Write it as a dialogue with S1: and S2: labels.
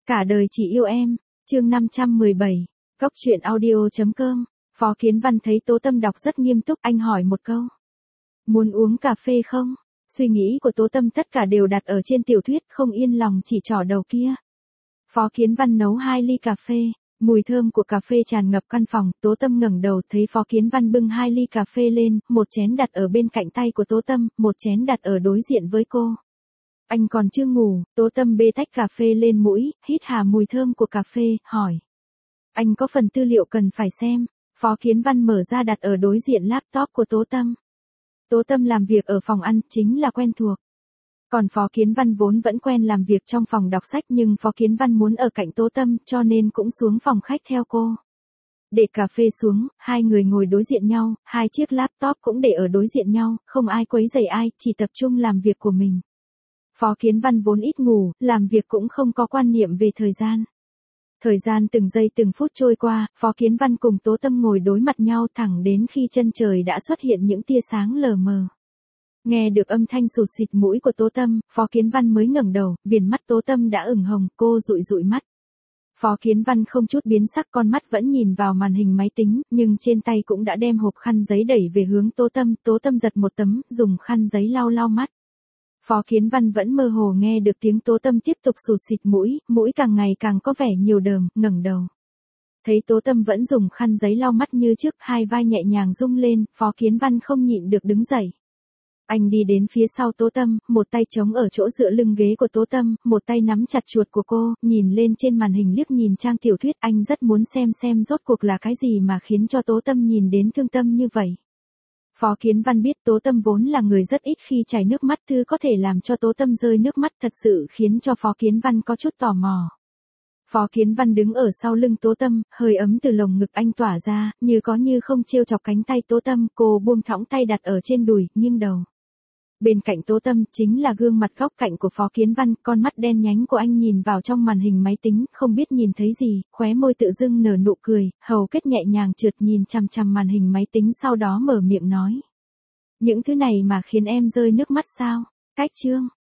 S1: Cả đời chỉ yêu em, chương 517, Cốc truyện audio.com. Phó Kiến Văn thấy Tố Tâm đọc rất nghiêm túc, anh hỏi một câu. Muốn uống cà phê không? Suy nghĩ của Tố Tâm tất cả đều đặt ở trên tiểu thuyết, không yên lòng chỉ trỏ đầu kia. Phó Kiến Văn nấu 2 ly cà phê, mùi thơm của cà phê tràn ngập căn phòng, Tố Tâm ngẩng đầu thấy Phó Kiến Văn bưng 2 ly cà phê lên, một chén đặt ở bên cạnh tay của Tố Tâm, một chén đặt ở đối diện với cô. Anh còn chưa ngủ, Tố Tâm bê tách cà phê lên mũi, hít hà mùi thơm của cà phê, hỏi. Anh có phần tư liệu cần phải xem. Phó Kiến Văn mở ra đặt ở đối diện laptop của Tố Tâm. Tố Tâm làm việc ở phòng ăn, chính là quen thuộc. Còn Phó Kiến Văn vốn vẫn quen làm việc trong phòng đọc sách nhưng Phó Kiến Văn muốn ở cạnh Tố Tâm cho nên cũng xuống phòng khách theo cô. Để cà phê xuống, hai người ngồi đối diện nhau, hai chiếc laptop cũng để ở đối diện nhau, không ai quấy rầy ai, chỉ tập trung làm việc của mình. Phó Kiến Văn vốn ít ngủ, làm việc cũng không có quan niệm về thời gian. Thời gian từng giây từng phút trôi qua, Phó Kiến Văn cùng Tố Tâm ngồi đối mặt nhau thẳng đến khi chân trời đã xuất hiện những tia sáng lờ mờ. Nghe được âm thanh sụt xịt mũi của Tố Tâm, Phó Kiến Văn mới ngẩng đầu, viền mắt Tố Tâm đã ửng hồng, cô dụi dụi mắt. Phó Kiến Văn không chút biến sắc, con mắt vẫn nhìn vào màn hình máy tính, nhưng trên tay cũng đã đem hộp khăn giấy đẩy về hướng Tố Tâm giật một tấm, dùng khăn giấy lau lau mắt. Phó Kiến Văn vẫn mơ hồ nghe được tiếng Tố Tâm tiếp tục sụt xịt mũi càng ngày càng có vẻ nhiều đờm, ngẩng đầu. Thấy Tố Tâm vẫn dùng khăn giấy lau mắt như trước, hai vai nhẹ nhàng rung lên, Phó Kiến Văn không nhịn được đứng dậy. Anh đi đến phía sau Tố Tâm, một tay chống ở chỗ dựa lưng ghế của Tố Tâm, một tay nắm chặt chuột của cô, nhìn lên trên màn hình liếc nhìn trang tiểu thuyết, anh rất muốn xem rốt cuộc là cái gì mà khiến cho Tố Tâm nhìn đến thương tâm như vậy. Phó Kiến Văn biết Tố Tâm vốn là người rất ít khi chảy nước mắt, thứ có thể làm cho Tố Tâm rơi nước mắt thật sự khiến cho Phó Kiến Văn có chút tò mò. Phó Kiến Văn đứng ở sau lưng Tố Tâm, hơi ấm từ lồng ngực anh tỏa ra, như có như không trêu chọc cánh tay Tố Tâm, cô buông thõng tay đặt ở trên đùi, nghiêng đầu. Bên cạnh Tố Tâm chính là gương mặt góc cạnh của Phó Kiến Văn, con mắt đen nhánh của anh nhìn vào trong màn hình máy tính, không biết nhìn thấy gì, khóe môi tự dưng nở nụ cười, hầu kết nhẹ nhàng trượt nhìn chằm chằm màn hình máy tính sau đó mở miệng nói. Những thứ này mà khiến em rơi nước mắt sao? Cách chương.